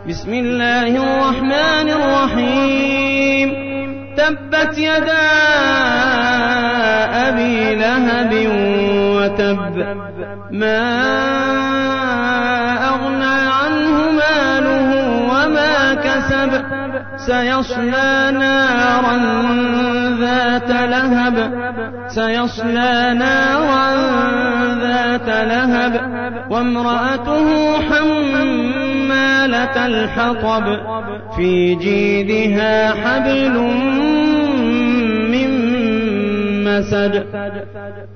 بسم الله الرحمن الرحيم تبت يدا أبي لهب وتب ما أغنى عنه ماله وما كسب سيصلى نارا ذات لهب وامرأته حمالة الحطب في جيدها حبل من مسد